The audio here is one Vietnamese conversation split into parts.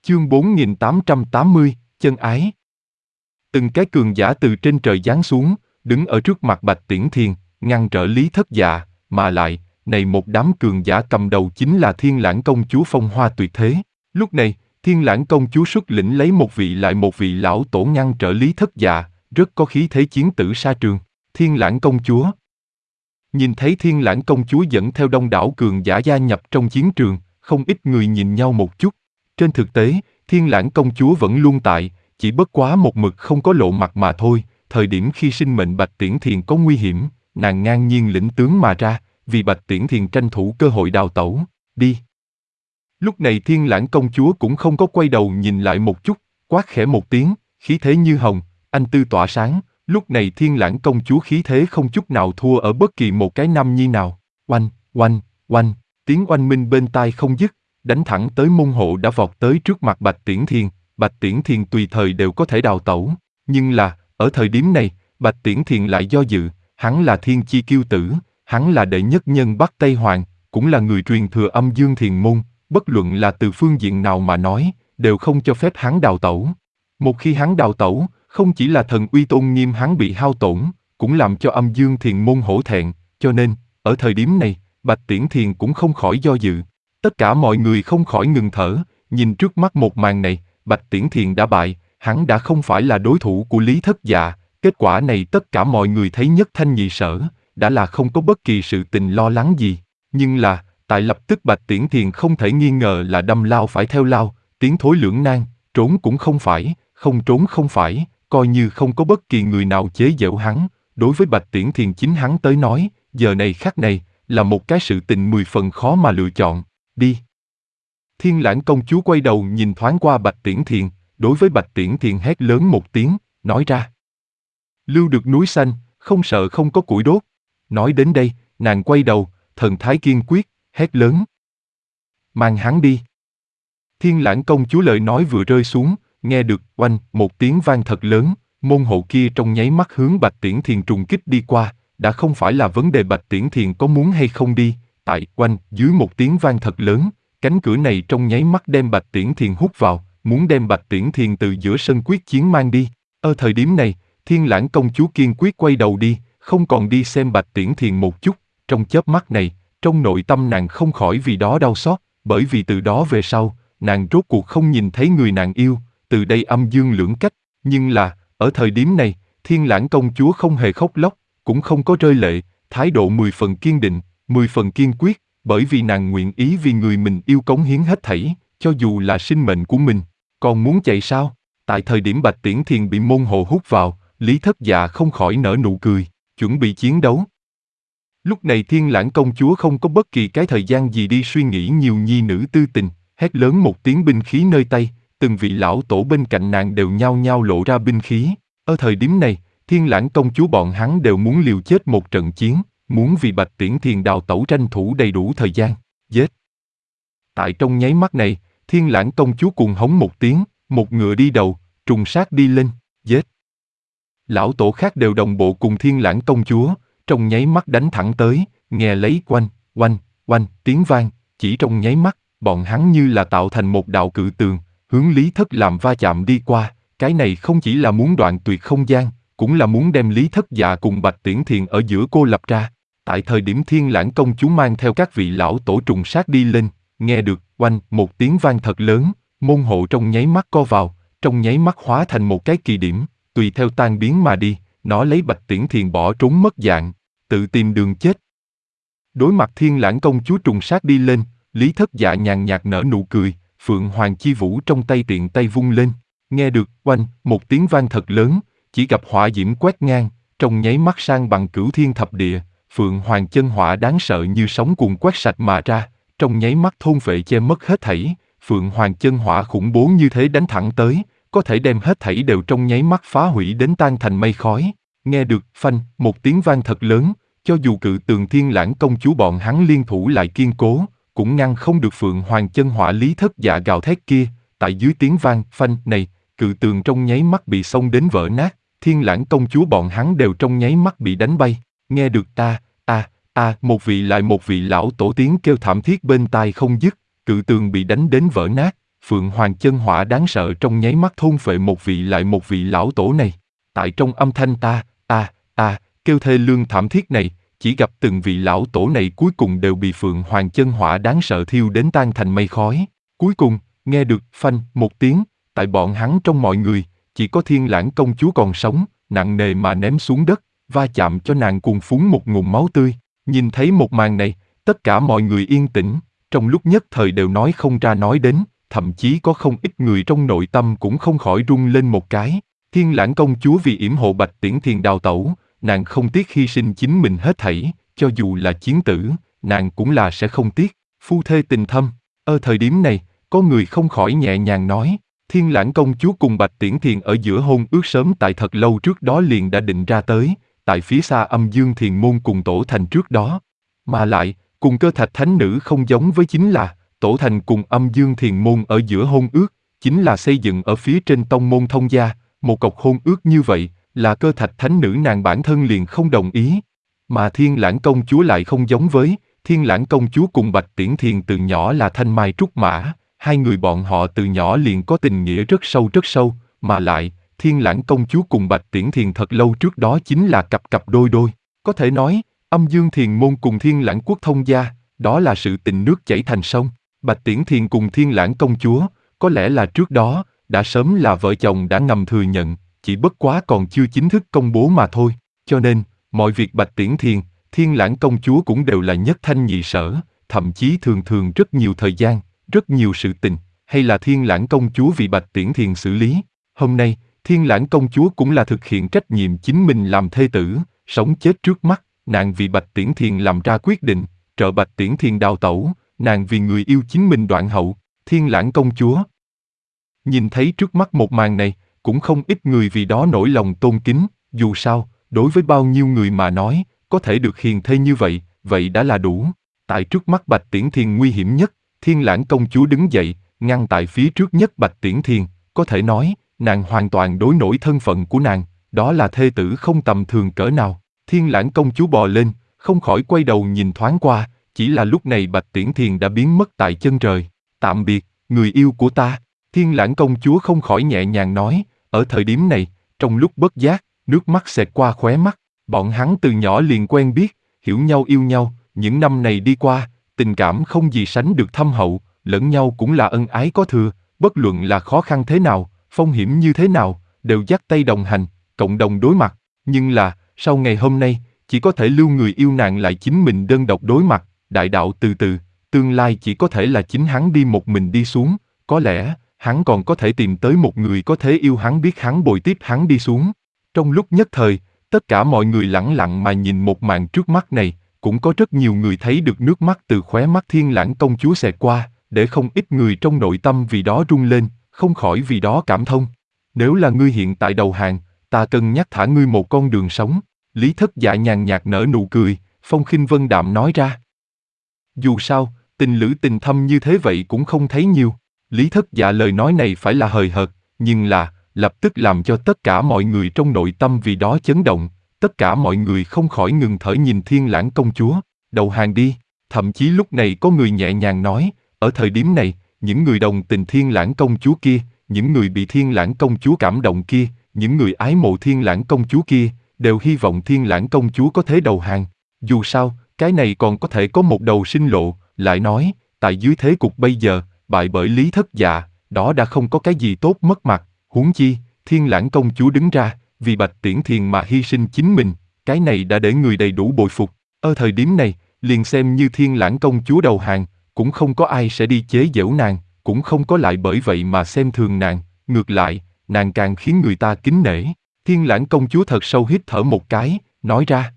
Chương 4880, chân ái. Từng cái cường giả từ trên trời giáng xuống, đứng ở trước mặt Bạch Tiễn Thiền, ngăn trở Lý Thất Dạ, mà lại, này một đám cường giả cầm đầu chính là Thiên Lãng công chúa phong hoa tuyệt thế. Lúc này, Thiên Lãng công chúa xuất lĩnh lấy một vị lại một vị lão tổ ngăn trở Lý Thất Dạ, rất có khí thế chiến tử sa trường. Thiên Lãng công chúa. Nhìn thấy Thiên Lãng công chúa dẫn theo đông đảo cường giả gia nhập trong chiến trường, không ít người nhìn nhau một chút. Trên thực tế, Thiên Lãng công chúa vẫn luôn tại, chỉ bất quá một mực không có lộ mặt mà thôi. Thời điểm khi sinh mệnh Bạch Tiễn Thiền có nguy hiểm, nàng ngang nhiên lĩnh tướng mà ra, vì Bạch Tiễn Thiền tranh thủ cơ hội đào tẩu. Đi. Lúc này Thiên Lãng công chúa cũng không có quay đầu nhìn lại một chút, quát khẽ một tiếng, khí thế như hồng, anh tư tỏa sáng. Lúc này Thiên Lãng công chúa khí thế không chút nào thua ở bất kỳ một cái nam nhi nào. Oanh, oanh, oanh, tiếng oanh minh bên tai không dứt, đánh thẳng tới môn hộ đã vọt tới trước mặt Bạch Tiễn Thiền. Bạch Tiễn Thiền tùy thời đều có thể đào tẩu, nhưng là, ở thời điểm này, Bạch Tiễn Thiền lại do dự. Hắn là thiên chi kiêu tử, hắn là đệ nhất nhân Bắc Tây Hoàng, cũng là người truyền thừa Âm Dương Thiền môn, bất luận là từ phương diện nào mà nói, đều không cho phép hắn đào tẩu. Một khi hắn đào tẩu, không chỉ là thần uy tôn nghiêm hắn bị hao tổn, cũng làm cho Âm Dương Thiền môn hổ thẹn, cho nên, ở thời điểm này, Bạch Tiễn Thiền cũng không khỏi do dự. Tất cả mọi người không khỏi ngừng thở, nhìn trước mắt một màn này, Bạch Tiễn Thiền đã bại, hắn đã không phải là đối thủ của Lý Thất Dạ. Kết quả này tất cả mọi người thấy nhất thanh nhị sở, đã là không có bất kỳ sự tình lo lắng gì. Nhưng là, tại lập tức Bạch Tiễn Thiền không thể nghi ngờ là đâm lao phải theo lao, tiến thối lưỡng nan, trốn cũng không phải, không trốn không phải, coi như không có bất kỳ người nào chế giễu hắn. Đối với Bạch Tiễn Thiền chính hắn tới nói, giờ này khắc này, là một cái sự tình 10 phần khó mà lựa chọn. Đi. Thiên Lãng công chúa quay đầu nhìn thoáng qua Bạch Tiễn Thiền, đối với Bạch Tiễn Thiền hét lớn một tiếng, nói ra. Lưu được núi xanh, không sợ không có củi đốt. Nói đến đây, nàng quay đầu, thần thái kiên quyết, hét lớn. Mang hắn đi. Thiên Lãng công chúa lời nói vừa rơi xuống, nghe được oanh một tiếng vang thật lớn, môn hộ kia trong nháy mắt hướng Bạch Tiễn Thiền trùng kích đi qua, đã không phải là vấn đề Bạch Tiễn Thiền có muốn hay không đi, tại oanh dưới một tiếng vang thật lớn, cánh cửa này trong nháy mắt đem Bạch Tiễn Thiền hút vào, muốn đem Bạch Tiễn Thiền từ giữa sân quyết chiến mang đi. Ở thời điểm này, Thiên Lãng công chúa kiên quyết quay đầu đi, không còn đi xem Bạch Tiễn Thiền một chút. Trong chớp mắt này, trong nội tâm nàng không khỏi vì đó đau xót, bởi vì từ đó về sau, nàng rốt cuộc không nhìn thấy người nàng yêu, từ đây âm dương lưỡng cách. Nhưng là, ở thời điểm này, Thiên Lãng công chúa không hề khóc lóc, cũng không có rơi lệ, thái độ 10 phần kiên định, 10 phần kiên quyết, bởi vì nàng nguyện ý vì người mình yêu cống hiến hết thảy, cho dù là sinh mệnh của mình. Còn muốn chạy sao? Tại thời điểm Bạch Tiễn Thiền bị môn hộ hút vào, Lý Thất Dạ không khỏi nở nụ cười, chuẩn bị chiến đấu. Lúc này Thiên Lãng công chúa không có bất kỳ cái thời gian gì đi suy nghĩ nhiều nhi nữ tư tình, hét lớn một tiếng binh khí nơi tay, từng vị lão tổ bên cạnh nàng đều nhao nhao lộ ra binh khí. Ở thời điểm này, Thiên Lãng công chúa bọn hắn đều muốn liều chết một trận chiến, muốn vì Bạch Tiễn Thiền đào tẩu tranh thủ đầy đủ thời gian, giết. Tại trong nháy mắt này, Thiên Lãng công chúa cùng hống một tiếng, một ngựa đi đầu, trùng sát đi lên, giết. Lão tổ khác đều đồng bộ cùng Thiên Lãng công chúa, trong nháy mắt đánh thẳng tới, nghe lấy oanh, oanh, oanh, tiếng vang, chỉ trong nháy mắt, bọn hắn như là tạo thành một đạo cự tường, hướng Lý Thất làm va chạm đi qua. Cái này không chỉ là muốn đoạn tuyệt không gian, cũng là muốn đem Lý Thất Dạ cùng Bạch Tiễn Thiền ở giữa cô lập ra. Tại thời điểm Thiên Lãng công chúa mang theo các vị lão tổ trùng sát đi lên, nghe được oanh một tiếng vang thật lớn, môn hộ trong nháy mắt co vào, trong nháy mắt hóa thành một cái kỳ điểm, tùy theo tan biến mà đi. Nó lấy Bạch Tiễn Thiền bỏ trốn mất dạng, tự tìm đường chết. Đối mặt Thiên Lãng công chúa trùng sát đi lên, Lý Thất Dạ nhàn nhạt nở nụ cười, Phượng Hoàng chi vũ trong tay tiện tay vung lên, nghe được oanh một tiếng vang thật lớn, chỉ gặp hỏa diễm quét ngang, trong nháy mắt sang bằng cửu thiên thập địa, Phượng Hoàng chân hỏa đáng sợ như sóng cuồn quét sạch mà ra, trong nháy mắt thôn phệ che mất hết thảy. Phượng Hoàng chân hỏa khủng bố như thế đánh thẳng tới, có thể đem hết thảy đều trong nháy mắt phá hủy đến tan thành mây khói. Nghe được phanh một tiếng vang thật lớn, cho dù cự tường Thiên Lãng công chúa bọn hắn liên thủ lại kiên cố, cũng ngăn không được Phượng Hoàng chân hỏa Lý Thất Dạ gào thét kia. Tại dưới tiếng vang phanh này, cự tường trong nháy mắt bị xông đến vỡ nát, Thiên Lãng công chúa bọn hắn đều trong nháy mắt bị đánh bay. Nghe được một vị lại một vị lão tổ tiếng kêu thảm thiết bên tai không dứt, cự tường bị đánh đến vỡ nát, Phượng Hoàng chân hỏa đáng sợ trong nháy mắt thôn phệ một vị lại một vị lão tổ này. Tại trong âm thanh kêu thê lương thảm thiết này, chỉ gặp từng vị lão tổ này cuối cùng đều bị Phượng Hoàng chân hỏa đáng sợ thiêu đến tan thành mây khói. Cuối cùng, nghe được phanh một tiếng, tại bọn hắn trong mọi người, chỉ có Thiên Lãng công chúa còn sống, nặng nề mà ném xuống đất, va chạm cho nàng cuồn phún một ngụm máu tươi. Nhìn thấy một màn này, tất cả mọi người yên tĩnh, trong lúc nhất thời đều nói không ra nói đến, thậm chí có không ít người trong nội tâm cũng không khỏi rung lên một cái. Thiên Lãng công chúa vì yểm hộ Bạch Tiễn Thiền đào tẩu, nàng không tiếc hy sinh chính mình hết thảy, cho dù là chiến tử, nàng cũng là sẽ không tiếc. Phu thê tình thâm. Ở thời điểm này, có người không khỏi nhẹ nhàng nói, Thiên Lãng công chúa cùng Bạch Tiễn Thiền ở giữa hôn ước sớm tại thật lâu trước đó liền đã định ra tới, tại phía xa Âm Dương Thiền môn cùng tổ thành trước đó. Mà lại, cùng Cơ Thạch thánh nữ không giống với chính là, tổ thành cùng Âm Dương Thiền môn ở giữa hôn ước, chính là xây dựng ở phía trên tông môn thông gia, một cọc hôn ước như vậy, là Cơ Thạch thánh nữ nàng bản thân liền không đồng ý. Mà Thiên Lãng công chúa lại không giống với, Thiên Lãng công chúa cùng Bạch Tiễn Thiền từ nhỏ là thanh mai trúc mã, hai người bọn họ từ nhỏ liền có tình nghĩa rất sâu, mà lại, Thiên Lãng công chúa cùng Bạch Tiễn Thiền thật lâu trước đó chính là cặp cặp đôi đôi, có thể nói, Âm Dương Thiền môn cùng Thiên Lãng quốc thông gia, đó là sự tình nước chảy thành sông. Bạch Tiễn Thiền cùng Thiên Lãng công chúa, có lẽ là trước đó, đã sớm là vợ chồng đã ngầm thừa nhận, chỉ bất quá còn chưa chính thức công bố mà thôi. Cho nên, mọi việc Bạch Tiễn Thiền, Thiên Lãng công chúa cũng đều là nhất thanh nhị sở, thậm chí thường rất nhiều thời gian, rất nhiều sự tình, hay là Thiên Lãng công chúa vì Bạch Tiễn Thiền xử lý. Hôm nay, Thiên Lãng công chúa cũng là thực hiện trách nhiệm chính mình làm thê tử, sống chết trước mắt, nàng vì Bạch Tiễn Thiền làm ra quyết định, trợ Bạch Tiễn Thiền đào tẩu, nàng vì người yêu chính mình đoạn hậu. Thiên Lãng công chúa nhìn thấy trước mắt một màn này, cũng không ít người vì đó nổi lòng tôn kính, dù sao, đối với bao nhiêu người mà nói, có thể được hiền thê như vậy, vậy đã là đủ. Tại trước mắt Bạch Tiễn Thiền nguy hiểm nhất, Thiên Lãng công chúa đứng dậy, ngăn tại phía trước nhất Bạch Tiễn Thiền, có thể nói, nàng hoàn toàn đối nổi thân phận của nàng, đó là thê tử không tầm thường cỡ nào. Thiên Lãng công chúa bò lên, không khỏi quay đầu nhìn thoáng qua, chỉ là lúc này Bạch Tiễn Thiền đã biến mất tại chân trời. Tạm biệt, người yêu của ta. Thiên Lãng công chúa không khỏi nhẹ nhàng nói, ở thời điểm này, trong lúc bất giác, nước mắt xẹt qua khóe mắt. Bọn hắn từ nhỏ liền quen biết, hiểu nhau yêu nhau, những năm này đi qua, tình cảm không gì sánh được thâm hậu, lẫn nhau cũng là ân ái có thừa, bất luận là khó khăn thế nào, phong hiểm như thế nào, đều dắt tay đồng hành, cộng đồng đối mặt. Nhưng là, sau ngày hôm nay, chỉ có thể lưu người yêu nàng lại chính mình đơn độc đối mặt, đại đạo từ từ, tương lai chỉ có thể là chính hắn đi một mình đi xuống, có lẽ, hắn còn có thể tìm tới một người có thể yêu hắn biết hắn bồi tiếp hắn đi xuống. Trong lúc nhất thời, tất cả mọi người lẳng lặng mà nhìn một màn trước mắt này, cũng có rất nhiều người thấy được nước mắt từ khóe mắt Thiên Lãng công chúa xẹt qua, để không ít người trong nội tâm vì đó rung lên, không khỏi vì đó cảm thông. Nếu là ngươi hiện tại đầu hàng, ta cân nhắc thả ngươi một con đường sống. Lý Thất Dạ nhàn nhạt nở nụ cười, phong khinh vân đạm nói ra. Dù sao, tình lữ tình thâm như thế vậy cũng không thấy nhiều. Lý Thất Dạ lời nói này phải là hời hợt, nhưng là, lập tức làm cho tất cả mọi người trong nội tâm vì đó chấn động, tất cả mọi người không khỏi ngừng thở nhìn Thiên Lãng công chúa, đầu hàng đi. Thậm chí lúc này có người nhẹ nhàng nói, ở thời điểm này, những người đồng tình Thiên Lãng công chúa kia, những người bị Thiên Lãng công chúa cảm động kia, những người ái mộ Thiên Lãng công chúa kia, đều hy vọng Thiên Lãng công chúa có thể đầu hàng. Dù sao, cái này còn có thể có một đầu sinh lộ, lại nói, tại dưới thế cục bây giờ, bại bởi Lý Thất Dạ, đó đã không có cái gì tốt mất mặt, huống chi, Thiên Lãng công chúa đứng ra, vì Bạch Tiễn Thiền mà hy sinh chính mình, cái này đã để người đầy đủ bội phục. Ở thời điểm này, liền xem như Thiên Lãng công chúa đầu hàng, cũng không có ai sẽ đi chế giễu nàng, cũng không có lại bởi vậy mà xem thường nàng, ngược lại, nàng càng khiến người ta kính nể. Thiên Lãng công chúa thật sâu hít thở một cái, nói ra.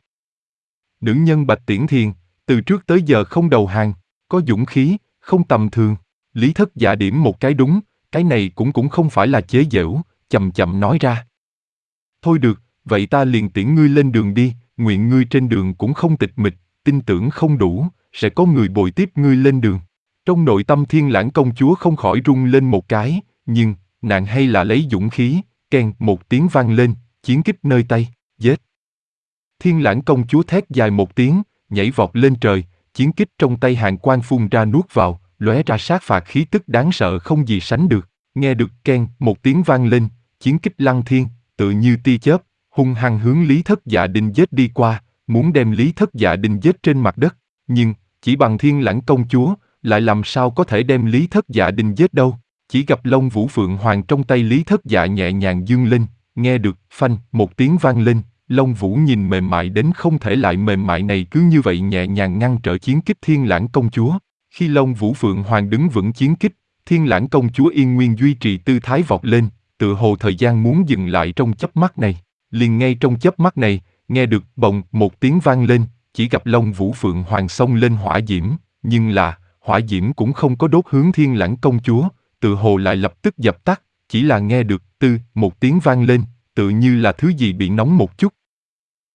Nữ nhân Bạch Tiễn Thiền, từ trước tới giờ không đầu hàng, có dũng khí, không tầm thường. Lý Thất Dạ điểm một cái đúng, cái này cũng không phải là chế giễu, chậm chậm nói ra. Thôi được, vậy ta liền tiễn ngươi lên đường đi, nguyện ngươi trên đường cũng không tịch mịch, tin tưởng không đủ, sẽ có người bồi tiếp ngươi lên đường. Trong nội tâm Thiên Lãng công chúa không khỏi rung lên một cái, nhưng, nàng hay là lấy dũng khí, keng một tiếng vang lên, chiến kích nơi tay, giết. Thiên Lãng công chúa thét dài một tiếng, nhảy vọt lên trời, chiến kích trong tay hàng quang phun ra nuốt vào, lóe ra sát phạt khí tức đáng sợ không gì sánh được. Nghe được keng một tiếng vang lên, chiến kích lăng thiên, tự như tia chớp, hung hăng hướng Lý Thất Dạ Đinh giết đi qua, muốn đem Lý Thất Dạ Đinh giết trên mặt đất. Nhưng, chỉ bằng Thiên Lãng công chúa, lại làm sao có thể đem Lý Thất Dạ Đinh giết đâu. Chỉ gặp lông vũ phượng hoàng trong tay Lý Thất Dạ nhẹ nhàng dương lên, nghe được phanh một tiếng vang lên, lông vũ nhìn mềm mại đến không thể lại mềm mại này cứ như vậy nhẹ nhàng ngăn trở chiến kích Thiên Lãng công chúa. Khi lông vũ phượng hoàng đứng vững chiến kích, Thiên Lãng công chúa yên nguyên duy trì tư thái vọt lên, tựa hồ thời gian muốn dừng lại trong chớp mắt này. Liền ngay trong chớp mắt này, nghe được bồng một tiếng vang lên, chỉ gặp lông vũ phượng hoàng xông lên hỏa diễm, nhưng là hỏa diễm cũng không có đốt hướng Thiên Lãng công chúa, tựa hồ lại lập tức dập tắt, chỉ là nghe được tư một tiếng vang lên, tự như là thứ gì bị nóng một chút,